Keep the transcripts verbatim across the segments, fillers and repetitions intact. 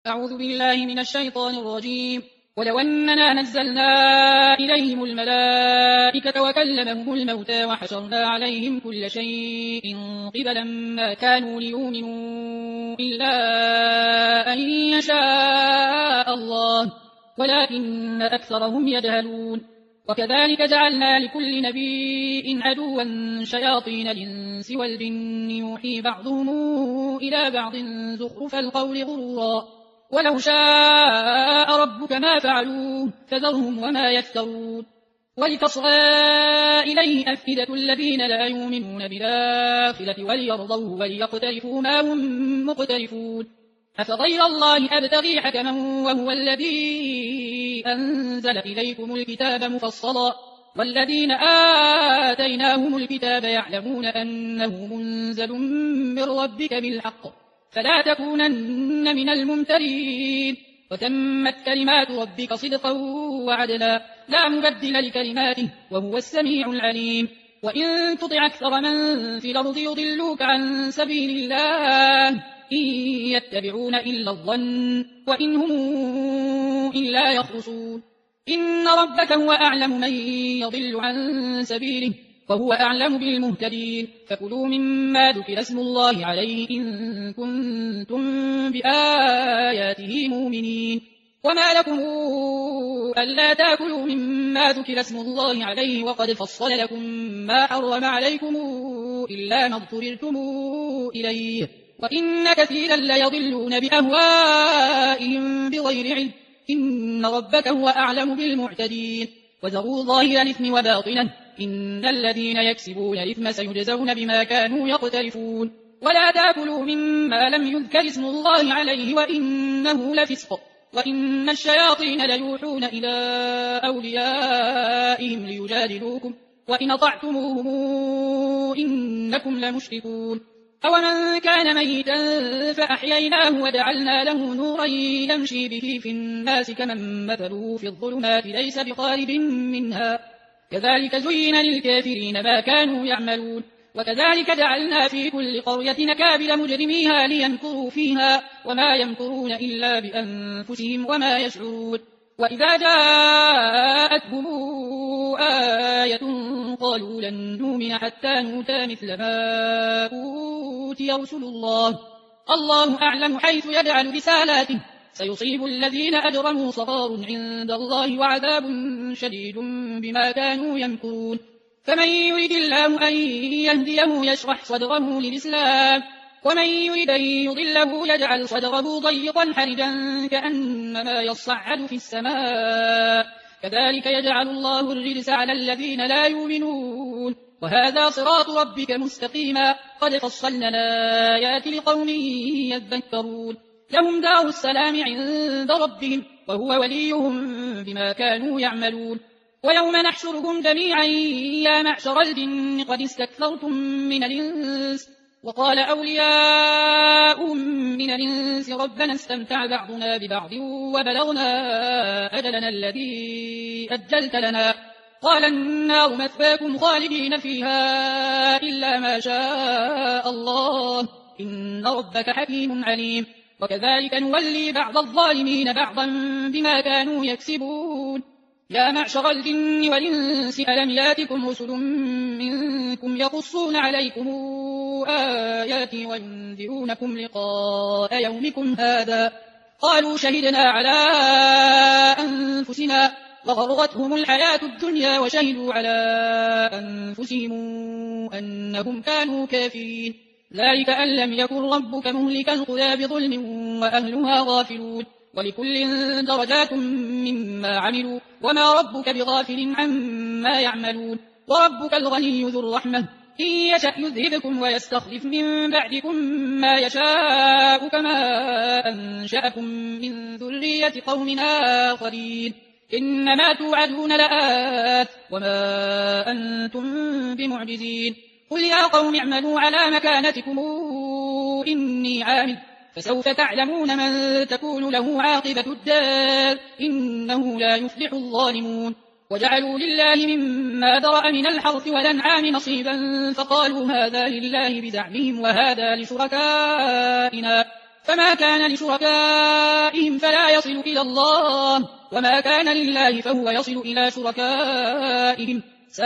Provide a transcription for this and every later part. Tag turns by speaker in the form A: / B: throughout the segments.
A: أعوذ بالله من الشيطان الرجيم. ولو أننا نزلنا إليهم الملائكة وكلمهم الموتى وحشرنا عليهم كل شيء قبلا ما كانوا ليؤمنوا إلا أن يشاء الله ولكن أكثرهم يجهلون. وكذلك جعلنا لكل نبي عدوا شياطين الإنس والجن يوحي بعضهم إلى بعض زخرف القول غرورا ولو شاء ربك ما فعلوه فذرهم وما يفترون. ولتصغى إليه أفئدة الذين لا يؤمنون بالآخرة وليرضوه وليقترفوا ما هم مقترفون. أفغير الله أبتغي حكما وهو الذي أنزل إليكم الكتاب مفصلا والذين آتيناهم الكتاب يعلمون أنه منزل من ربك بالحق فلا تكونن من الممترين. وتمت كلمات ربك صدقا وعدلا لا مبدل لكلماته وهو السميع العليم. وإن تطع أكثر من في الأرض يضلوك عن سبيل الله إن يتبعون إلا الظن وإن هم إلا يخرصون. إن ربك هو أعلم من يضل عن سبيله وهو أعلم بالمهتدين. فكلوا مما ذكر اسم الله عليه إن كنتم بآياته مؤمنين. وما لكم ألا تأكلوا مما ذكر اسم الله عليه وقد فصل لكم ما حرم عليكم إلا ما اضطررتم إليه وإن كثيرا ليضلون بأهوائهم بغير علم إن ربك هو أعلم بالمعتدين. وذروا ظاهر الإثم وباطنه إن الذين يكسبون الإثم سيجزون بما كانوا يقترفون. ولا تأكلوا مما لم يذكر اسم الله عليه وإنه لفسق وإن الشياطين ليوحون إلى أوليائهم ليجادلوكم وإن أطعتموهم إنكم لمشركون. أومن كان ميتا فأحييناه وجعلنا له نورا يمشي به في الناس كمن مثله في الظلمات ليس بخارج منها كذلك زين للكافرين ما كانوا يعملون. وكذلك جعلنا في كل قرية نكابل مجرميها ليمكروا فيها وما يمكرون إلا بأنفسهم وما يشعرون. وإذا جاءتهم آية قالوا لن نؤمن حتى نؤتى مثل ما أوتي رسل الله الله أعلم حيث يجعل رسالاته سيصيب الذين أجرموا صغار عند الله وعذاب شديد بما كانوا يمكرون. فمن يريد الله أن يهديه يشرح صدره للإسلام ومن يريد أن يضله يجعل صدره ضيقا حرجا كأنما يصعد في السماء كذلك يجعل الله الرجس على الذين لا يؤمنون. وهذا صراط ربك مستقيما قد فصلنا الآيات لقوم يذكرون. لهم دار السلام عند ربهم وهو وليهم بما كانوا يعملون. ويوم نحشرهم جميعا يا معشر الجن قد استكثرتم من الإنس وقال أولياء من الإنس ربنا استمتع بعضنا ببعض وبلغنا أجلنا الذي أجلت لنا قال النار مثواكم خالدين فيها إلا ما شاء الله إن ربك حكيم عليم. وكذلك نولي بعض الظالمين بعضا بما كانوا يكسبون. يا معشر الجن والإنس ألم ياتكم رسل منكم يقصون عليكم آياتي وينذرونكم لقاء يومكم هذا قالوا شهدنا على أنفسنا وغرتهم الحياة الدنيا وشهدوا على أنفسهم أنهم كانوا كافرين. ذلك أن لم يكن ربك مهلك القرى بظلم وأهلها غافلون. ولكل درجات مما عملوا وما ربك بغافل عما يعملون. وربك الغني ذو الرحمة إن يشأ يذهبكم ويستخلف من بعدكم ما يشاء كما أنشأكم من ذرية قوم آخرين. إنما توعدون لآت وما أنتم بمعجزين. قل يا قوم اعملوا على مكانتكم إني عامل فسوف تعلمون من تكون له عاقبة الدار إنه لا يفلح الظالمون. وجعلوا لله مما ذرأ من الحرث والأنعام نصيبا فقالوا هذا لله بزعمهم وهذا لشركائنا فما كان لشركائهم فلا يصل إلى الله، وما كان لله فهو يصل إلى شركائهم،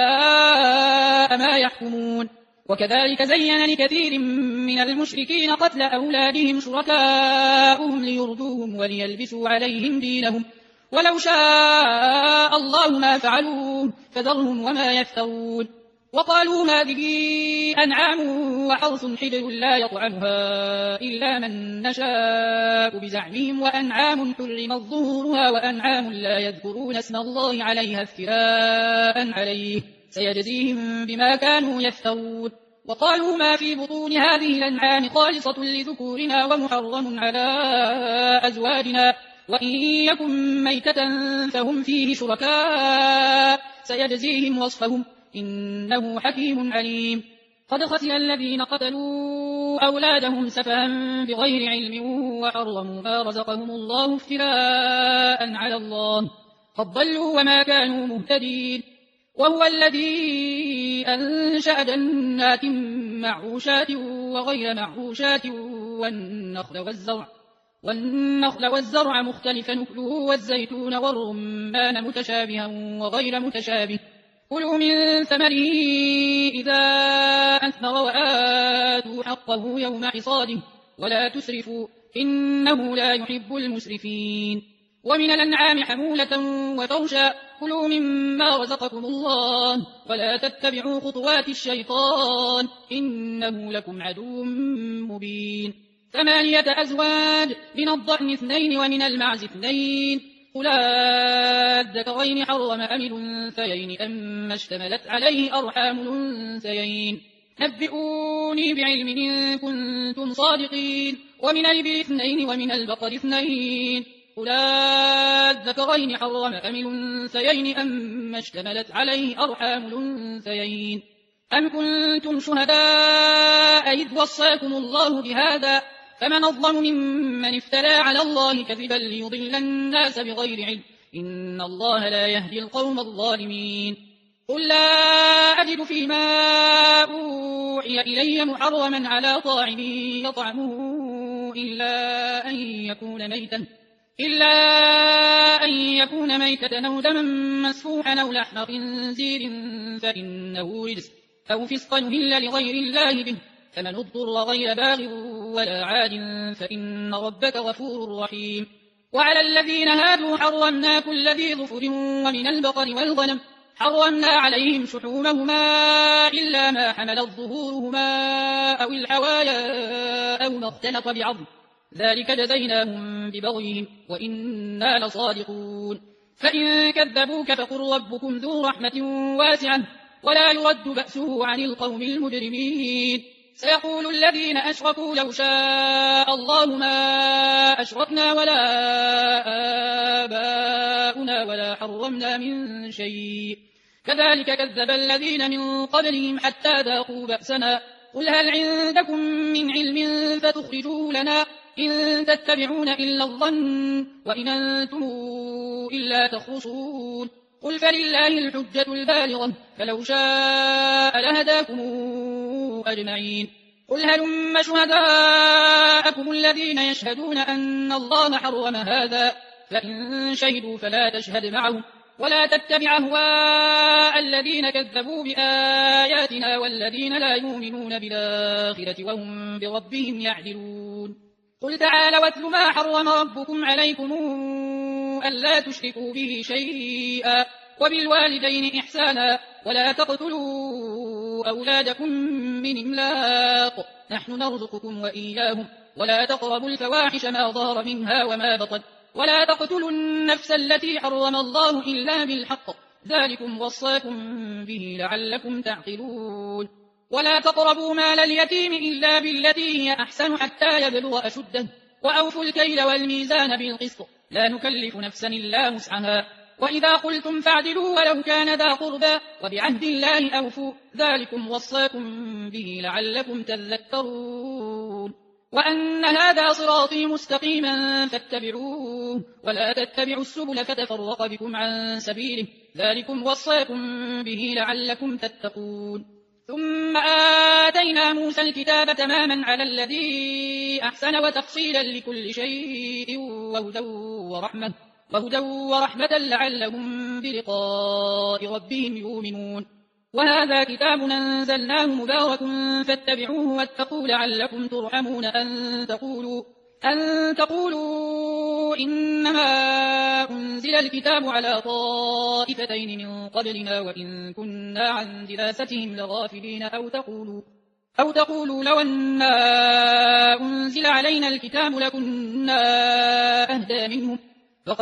A: ساء ما يحكمون. وكذلك زين لكثير من المشركين قتل أولادهم شركاؤهم ليردوهم وليلبسوا عليهم دينهم، ولو شاء الله ما فعلوه فذرهم وما يفترون. وقالوا هذه أنعام وحرث حجر لا يطعمها إلا من نشاء بزعمهم، وأنعام حرمت ظهورها وأنعام لا يذكرون اسم الله عليها افتراء عليه، سيجزيهم بما كانوا يفترون. وقالوا ما في بطون هذه الأنعام خالصة لذكورنا ومحرم على أزواجنا، وإن يكن ميتة فهم فيه شركاء، سيجزيهم وصفهم إنه حكيم عليم. قد خسر الذين قتلوا أولادهم سفها بغير علم وحرموا ما رزقهم الله افتراء على الله، قد ضلوا وما كانوا مهتدين. وهو الذي أنشأ جنات معروشات وغير معروشات والنخل والزرع والنخل والزرع مختلفا نكله والزيتون والرمان متشابها وغير متشابه، كلوا من ثمره إذا أثمر وآتوا حقه يوم حصاده ولا تسرفوا إنه لا يحب المسرفين. ومن الأنعام حمولة وفرشا، كلوا مما رزقكم الله ولا تتبعوا خطوات الشيطان إنه لكم عدو مبين. ثمانية أزواج، من الضأن اثنين ومن المعز اثنين، قل أذكرين حرم أم الأنثيين أما اشتملت عليه أرحام الأنثيين، نبئوني بعلم إن كنتم صادقين. ومن الإبل اثنين ومن البقر اثنين، قل أذكرين حرم أم الأنثيين أما اشتملت عليه أرحام الأنثيين، أم كنتم شهداء إذ وصاكم الله بهذا، فمن أظلم ممن افترى على الله كذبا ليضل الناس بغير علم، إن الله لا يهدي القوم الظالمين. قل لا أجد فيما أوحي إلي محرما على طاعم يطعمه إلا أن يكون ميتا إلا أن يكون ميتة أو دما مسفوحا أو لحم خنزير فإنه رجس أو فسقا أهل لغير الله به، فمن اضطر غير باغ ولا عاد فإن ربك غفور رحيم. وعلى الذين هادوا حرمنا كل ذي ظفر، ومن البقر والغنم حرمنا عليهم شحومهما إلا ما حملت ظهورهما أو الحوايا أو ما اختلط بعظم، ذلك جزيناهم ببغيهم وإنا لصادقون. فإن كذبوك فقل ربكم ذو رحمة واسعة ولا يرد بأسه عن القوم المجرمين. سيقول الذين أشركوا لو شاء الله ما أشركنا ولا آباؤنا ولا حرمنا من شيء، كذلك كذب الذين من قبلهم حتى ذاقوا بأسنا. قل هل عندكم من علم فتخرجوه لنا، إن تتبعون إلا الظن وإن أنتم إلا تخرصون. قل فلله الحجة البالغة فلو شاء لهداكم أجمعين. قل هلم شهداءكم الذين يشهدون أن الله حرم هذا، فإن شهدوا فلا تشهد معهم ولا تتبع أهواء الذين كذبوا بآياتنا والذين لا يؤمنون بالآخرة وهم بربهم يعدلون. قل تعالوا واتل ما حرم ربكم عليكم ألا تشركوا به شيئا وبالوالدين إحسانا ولا تقتلوا أولادكم من إملاق، نحن نرزقكم وإياهم، ولا تقربوا الفواحش ما ظهر منها وما بطن، ولا تقتلوا النفس التي حرم الله إلا بالحق، ذلكم وصاكم به لعلكم تعقلون. ولا تقربوا مال اليتيم إلا بالتي هي أحسن حتى يبلغ أشده، وأوفوا الكيل والميزان بالقسط، لا نكلف نفسا إلا وسعها، وإذا قلتم فاعدلوا ولو كان ذا قربى، وبعهد الله أوفوا، ذلكم وصاكم به لعلكم تذكرون. وأن هذا صراطي مستقيما فاتبعوه ولا تتبعوا السبل فتفرق بكم عن سبيله، ذلكم وصاكم به لعلكم تتقون. ثم آتينا موسى الكتاب تماما على الذي أحسن وتفصيلا لكل شيء وهدى ورحمة, وهدى ورحمة لعلهم بلقاء ربهم يؤمنون. وهذا كتاب أنزلناه مبارك فاتبعوه واتقوا لعلكم ترحمون. أن تقولوا, أن تقولوا إنما أنزل الكتاب على طائفتين من قبلنا وإن كنا عن دراستهم لغافلين. أو تقولوا, أو تقولوا لو أننا أنزل علينا الكتاب لكنا أهدى منهم. فقد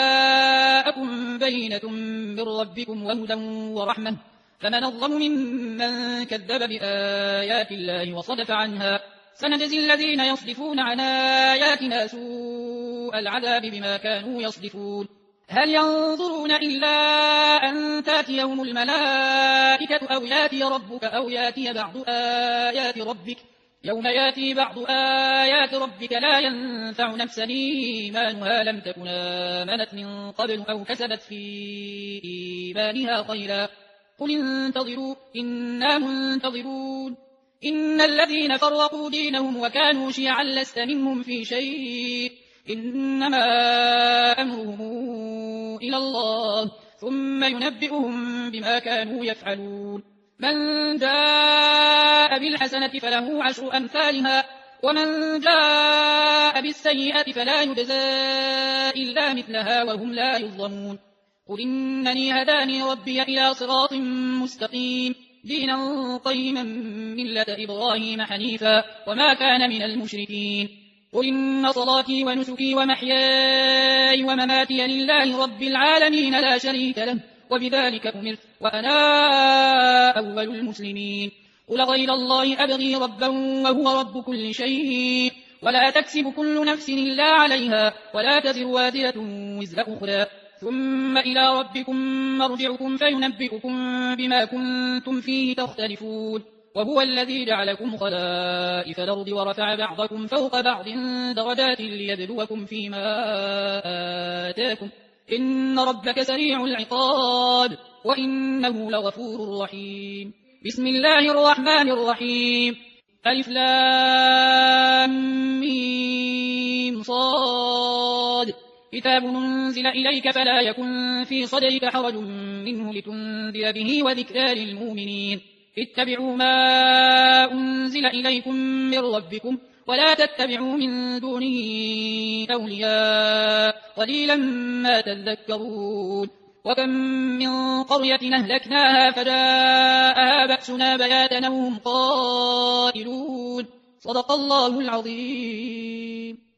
A: جاءكم بينة من ربكم وهدى ورحمة فمن أظلم ممن كذب بآيات الله وصدف عنها. سنجزي الذين يصدفون عن آياتنا سوء العذاب بما كانوا يصدفون. هل ينظرون إلا أن تأتيهم الملائكة أو ياتي ربك أو ياتي بعض آيات ربك. يوم ياتي بعض آيات ربك لا ينفع نفسا إيمانها لم تكن آمنت من قبل أو كسبت في إيمانها خيرا. قل انتظروا إنا منتظرون. إن الذين فرقوا دينهم وكانوا شيعا لست منهم في شيء إنما أمرهم إلى الله ثم ينبئهم بما كانوا يفعلون. من جاء بالحسنة فله عشر أمثالها ومن جاء بالسيئة فلا يجزى إلا مثلها وهم لا يظلمون. قل إنني هداني ربي إلى صراط مستقيم دينا قيما ملة إبراهيم حنيفا وما كان من المشركين. قل إن صلاتي ونسكي ومحياي ومماتي لله رب العالمين لا شريك له وبذلك أمرت وأنا أول المسلمين. قل غير الله أبغي ربا وهو رب كل شيء ولا تكسب كل نفس إلا عليها ولا تزر وازرة وزر أخرى ثم إلى ربكم مرجعكم فينبئكم بما كنتم فيه تختلفون. وهو الذي جعلكم خلائف الأرض ورفع بعضكم فوق بعض درجات ليبلوكم فيما آتاكم إن ربك سريع العقاب وإنه لغفور رحيم. بسم الله الرحمن الرحيم. ألف لام ميم صاد. كتاب أنزل إليك فلا يكن في صدرك حرج منه لتنذر به وذكرى للمؤمنين. اتبعوا ما أنزل إليكم من ربكم ولا تتبعوا من دونه أولياء قليلا ما تذكرون. وكم من قرية أهلكناها فجاءها بأسنا بياتا وهم قائلون. صدق الله العظيم.